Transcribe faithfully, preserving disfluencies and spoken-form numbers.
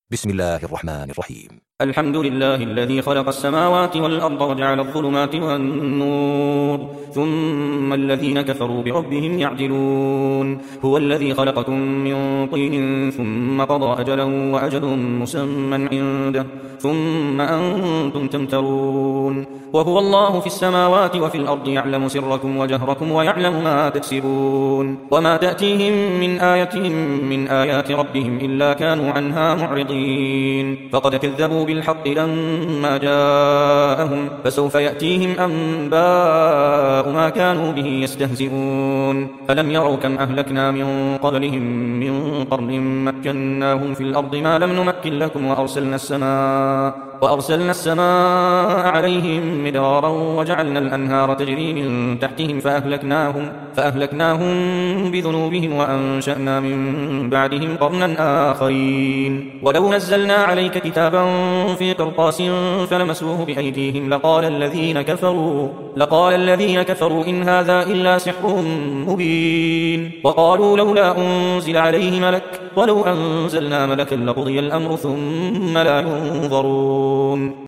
بسم الله الرحمن الرحيم. الحمد لله الذي خلق السماوات والأرض وجعل الظلمات والنور ثم الذين كفروا بربهم يعدلون. هو الذي خلقكم من طين ثم قضى أجلا وأجل مسمى عنده ثم أنتم تمترون. وهو الله في السماوات وفي الأرض يعلم سركم وجهركم ويعلم ما تكسبون. وما تأتيهم من آية من آيات ربهم إلا كانوا عنها معرضين. فقد كذبوا بالحق لما جاءهم فسوف يأتيهم أنباء ما كانوا به يستهزئون. ألم يروا كم أهلكنا من قبلهم من قرن مكناهم في الأرض ما لم نمكن لكم وأرسلنا السماء وأرسلنا السماء عليهم مدرارا وجعلنا الأنهار تجري من تحتهم فأهلكناهم, فأهلكناهم بذنوبهم وأنشأنا من بعدهم قرنا آخرين. ولو نزلنا عليك كتابا في قرطاس فلمسوه بأيديهم لقال الذين كفروا, لقال الذين كفروا إن هذا إلا سحر مبين. وقالوا لولا أنزل عليه ملك ولو أنزلنا ملكا لقضي الأمر ثم لا ينظرون.